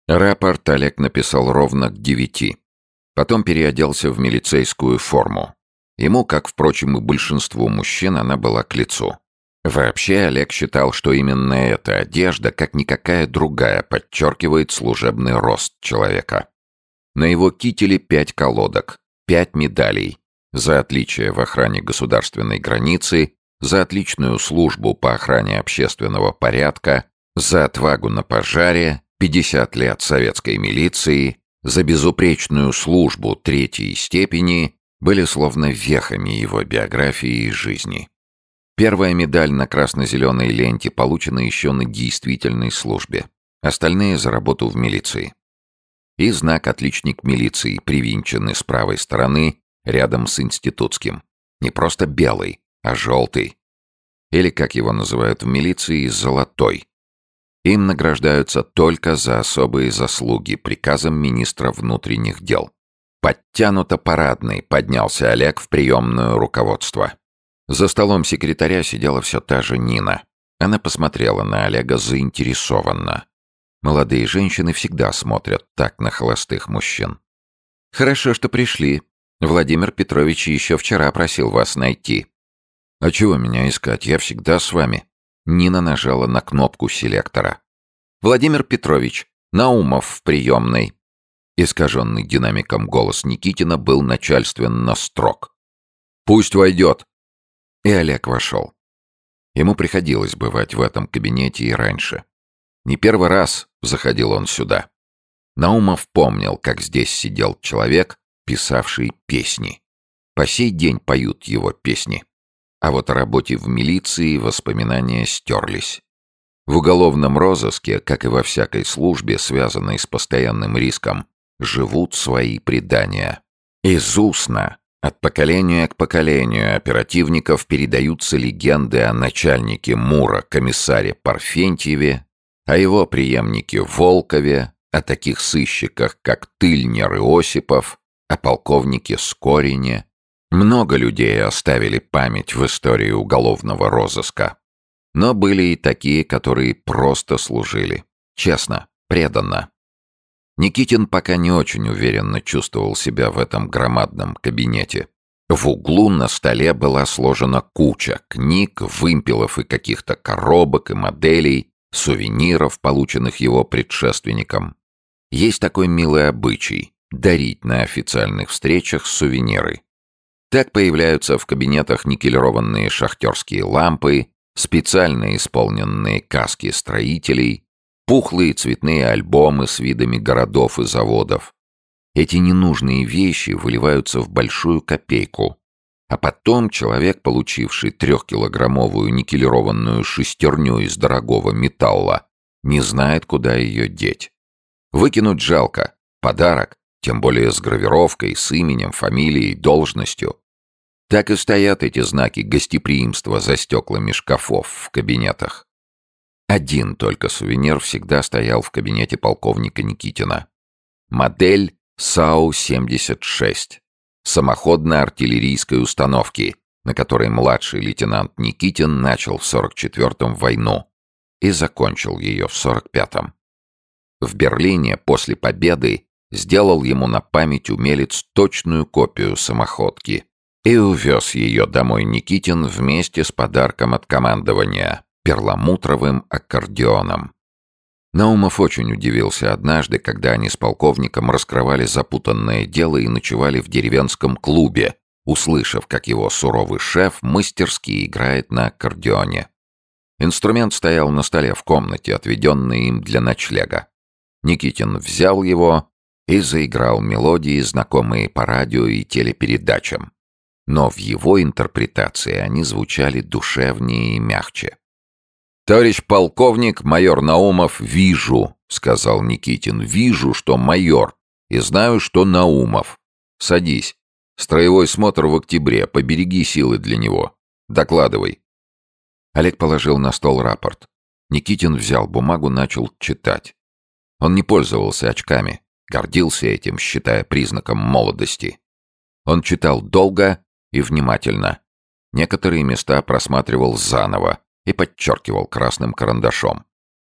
Рапорт Олег написал ровно к 9. Потом переоделся в милицейскую форму. Ему, как, впрочем, и большинству мужчин, она была к лицу. Вообще, Олег считал, что именно эта одежда, как никакая другая, подчеркивает служебный рост человека. На его кителе 5 колодок, 5 медалей. За отличие в охране государственной границы, за отличную службу по охране общественного порядка, за отвагу на пожаре, 50 лет советской милиции, за безупречную службу 3-й степени были словно вехами его биографии и жизни. Первая медаль на красно-зеленой ленте получена еще на действительной службе. Остальные за работу в милиции. И знак «Отличник милиции» привинченный с правой стороны рядом с институтским. Не просто белый, а желтый. Или, как его называют в милиции, золотой. Им награждаются только за особые заслуги приказом министра внутренних дел. Подтянуто парадный поднялся Олег в приемную руководства. За столом секретаря сидела все та же Нина. Она посмотрела на Олега заинтересованно. Молодые женщины всегда смотрят так на холостых мужчин. «Хорошо, что пришли. Владимир Петрович еще вчера просил вас найти». «А чего меня искать? Я всегда с вами». Нина нажала на кнопку селектора. «Владимир Петрович, Наумов в приемной». Искаженный динамиком голос Никитина был начальственно строг. «Пусть войдет». И Олег вошел. Ему приходилось бывать в этом кабинете и раньше. Не первый раз заходил он сюда. Наумов помнил, как здесь сидел человек, писавший песни. По сей день поют его песни. А вот о работе в милиции воспоминания стерлись. В уголовном розыске, как и во всякой службе, связанной с постоянным риском, живут свои предания. Из устно, от поколения к поколению оперативников передаются легенды о начальнике МУРа, комиссаре Парфентьеве, о его преемнике Волкове, о таких сыщиках, как Тыльнер и Осипов, о полковнике Скорине. Много людей оставили память в истории уголовного розыска. Но были и такие, которые просто служили. Честно, преданно. Никитин пока не очень уверенно чувствовал себя в этом громадном кабинете. В углу на столе была сложена куча книг, вымпелов и каких-то коробок и моделей, сувениров, полученных его предшественником. Есть такой милый обычай — дарить на официальных встречах сувениры. Так появляются в кабинетах никелированные шахтерские лампы, специально исполненные каски строителей, пухлые цветные альбомы с видами городов и заводов. Эти ненужные вещи выливаются в большую копейку, а потом человек, получивший 3-килограммовую никелированную шестерню из дорогого металла, не знает, куда ее деть. Выкинуть жалко. Подарок, тем более с гравировкой, с именем, фамилией, должностью. Так и стоят эти знаки гостеприимства за стеклами шкафов в кабинетах. Один только сувенир всегда стоял в кабинете полковника Никитина. Модель САУ-76. Самоходной артиллерийской установки, на которой младший лейтенант Никитин начал в 44-м войну и закончил ее в 45-м. В Берлине после победы сделал ему на память умелец точную копию самоходки и увез ее домой Никитин вместе с подарком от командования — перламутровым аккордеоном. Наумов очень удивился однажды, когда они с полковником раскрывали запутанное дело и ночевали в деревенском клубе, услышав, как его суровый шеф мастерски играет на аккордеоне. Инструмент стоял на столе в комнате, отведенной им для ночлега. Никитин взял его и заиграл мелодии, знакомые по радио и телепередачам. Но в его интерпретации они звучали душевнее и мягче. «Товарищ полковник, майор Наумов, вижу», — сказал Никитин, — «вижу, что майор, и знаю, что Наумов. Садись. Строевой смотр в октябре, побереги силы для него. Докладывай». Олег положил на стол рапорт. Никитин взял бумагу, начал читать. Он не пользовался очками, гордился этим, считая признаком молодости. Он читал долго и внимательно. Некоторые места просматривал заново и подчеркивал красным карандашом.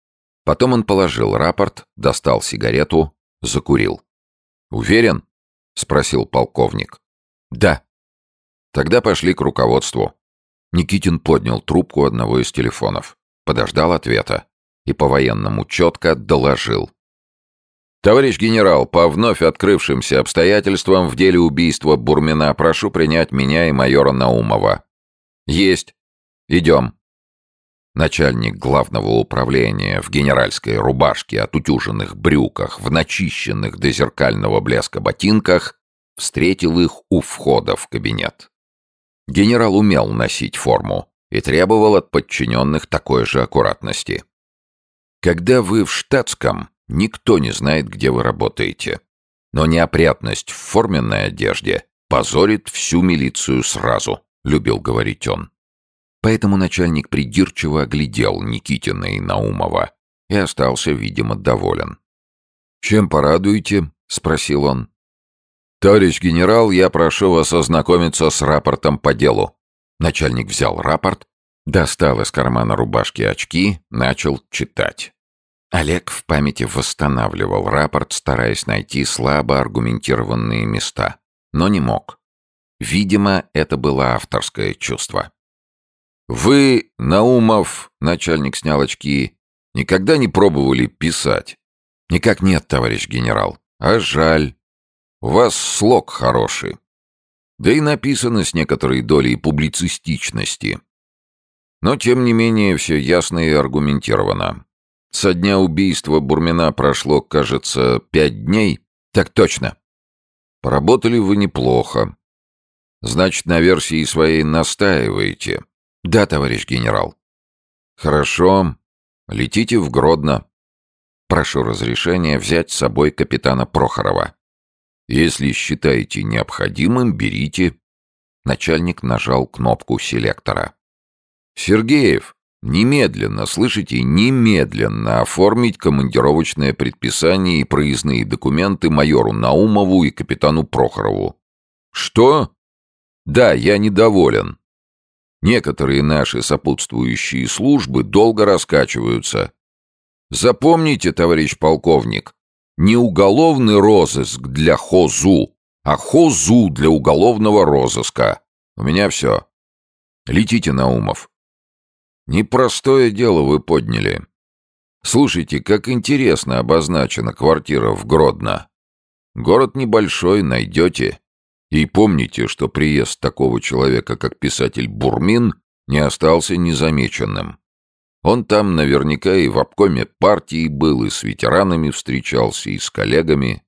Потом он положил рапорт, достал сигарету, закурил. «Уверен?» — спросил полковник. «Да». «Тогда пошли к руководству». Никитин поднял трубку одного из телефонов, подождал ответа и по-военному четко доложил. «Товарищ генерал, по вновь открывшимся обстоятельствам в деле убийства Бурмина прошу принять меня и майора Наумова». «Есть. Идем». Начальник главного управления в генеральской рубашке, отутюженных брюках, в начищенных до зеркального блеска ботинках встретил их у входа в кабинет. Генерал умел носить форму и требовал от подчиненных такой же аккуратности. Когда вы в штатском, никто не знает, где вы работаете. Но неопрятность в форменной одежде позорит всю милицию сразу, любил говорить он. Поэтому начальник придирчиво оглядел Никитина и Наумова и остался, видимо, доволен. «Чем порадуете?» — спросил он. «Товарищ генерал, я прошу вас ознакомиться с рапортом по делу». Начальник взял рапорт, достал из кармана рубашки очки, начал читать. Олег в памяти восстанавливал рапорт, стараясь найти слабо аргументированные места, но не мог. Видимо, это было авторское чувство. «Вы, Наумов, — начальник снял очки, — никогда не пробовали писать?» «Никак нет, товарищ генерал. А жаль. У вас слог хороший. Да и написано с некоторой долей публицистичности. Но, тем не менее, все ясно и аргументировано. Со дня убийства Бурмина прошло, кажется, 5 дней. Так точно. Поработали вы неплохо. Значит, на версии своей настаиваете?» «Да, товарищ генерал». «Хорошо. Летите в Гродно. Прошу разрешения взять с собой капитана Прохорова. Если считаете необходимым, берите». Начальник нажал кнопку селектора. «Сергеев, немедленно, слышите, немедленно оформить командировочное предписание и проездные документы майору Наумову и капитану Прохорову». «Что?» «Да, я недоволен. Некоторые наши сопутствующие службы долго раскачиваются. Запомните, товарищ полковник, не уголовный розыск для ХОЗУ, а ХОЗУ для уголовного розыска. У меня все. Летите, Наумов». «Непростое дело вы подняли. Слушайте, как интересно обозначена квартира в Гродно. Город небольшой, найдете. И помните, что приезд такого человека, как писатель Бурмин, не остался незамеченным. Он там наверняка и в обкоме партии был, и с ветеранами встречался, и с коллегами.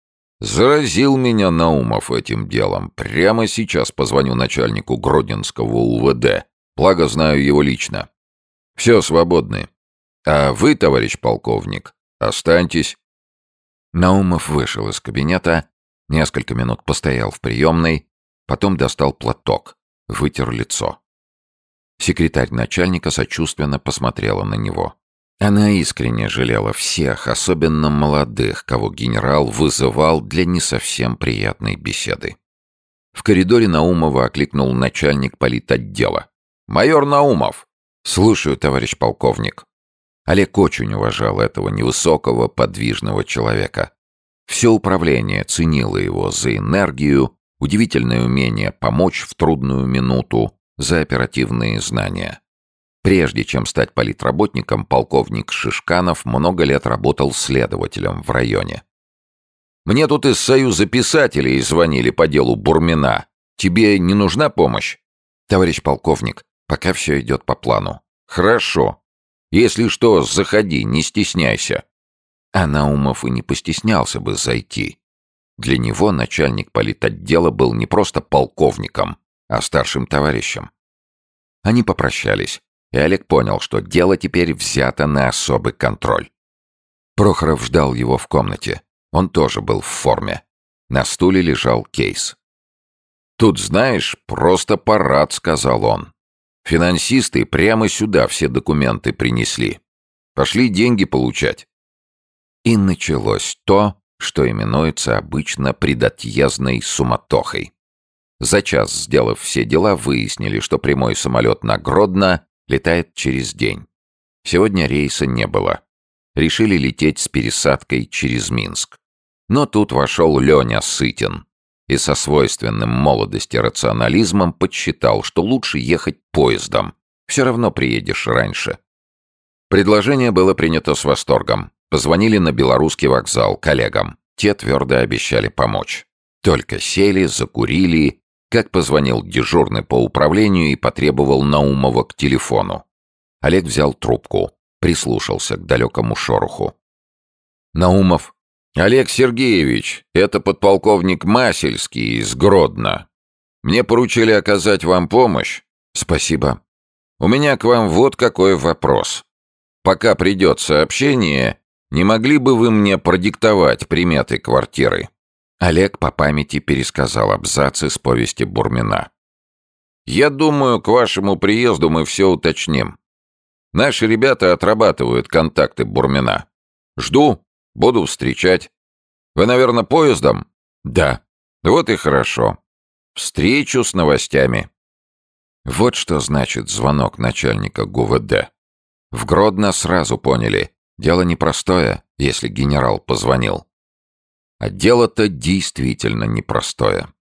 Заразил меня Наумов этим делом. Прямо сейчас позвоню начальнику Гродненского УВД. Благо, знаю его лично. Все, свободны. А вы, товарищ полковник, останьтесь». Наумов вышел из кабинета, несколько минут постоял в приемной, потом достал платок, вытер лицо. Секретарь начальника сочувственно посмотрела на него. Она искренне жалела всех, особенно молодых, кого генерал вызывал для не совсем приятной беседы. В коридоре Наумова окликнул начальник политотдела. «Майор Наумов!» «Слушаю, товарищ полковник». Олег очень уважал этого невысокого, подвижного человека. Все управление ценило его за энергию, удивительное умение помочь в трудную минуту, за оперативные знания. Прежде чем стать политработником, полковник Шишканов много лет работал следователем в районе. «Мне тут из Союза писателей звонили по делу Бурмина. Тебе не нужна помощь?» «Товарищ полковник, пока все идет по плану». «Хорошо. Если что, заходи, не стесняйся». А Наумов и не постеснялся бы зайти. Для него начальник политотдела был не просто полковником, а старшим товарищем. Они попрощались, и Олег понял, что дело теперь взято на особый контроль. Прохоров ждал его в комнате. Он тоже был в форме. На стуле лежал кейс. «Тут, знаешь, просто парад», — сказал он. «Финансисты прямо сюда все документы принесли. Пошли деньги получать». И началось то, что именуется обычно предотъездной суматохой. За час, сделав все дела, выяснили, что прямой самолет на Гродно летает через день. Сегодня рейса не было. решили лететь с пересадкой через Минск. Но тут вошел Леня Сытин и со свойственным молодости рационализмом подсчитал, что лучше ехать поездом. Все равно приедешь раньше. Предложение было принято с восторгом. Позвонили на Белорусский вокзал коллегам. Те твердо обещали помочь. Только сели, закурили, как позвонил дежурный по управлению и потребовал Наумова к телефону. Олег взял трубку, прислушался к далекому шороху. Наумов. «Олег Сергеевич, это подполковник Масельский из Гродно. Мне поручили оказать вам помощь». «Спасибо. У меня к вам вот какой вопрос. Пока придет сообщение, не могли бы вы мне продиктовать приметы квартиры?» Олег по памяти пересказал абзац из повести Бурмина. «Я думаю, к вашему приезду мы все уточним. Наши ребята отрабатывают контакты Бурмина. Жду, буду встречать. Вы, наверное, поездом?» «Да». «Вот и хорошо. Встречу с новостями». Вот что значит звонок начальника ГУВД. В Гродно сразу поняли, дело непростое, если генерал позвонил. А дело-то действительно непростое.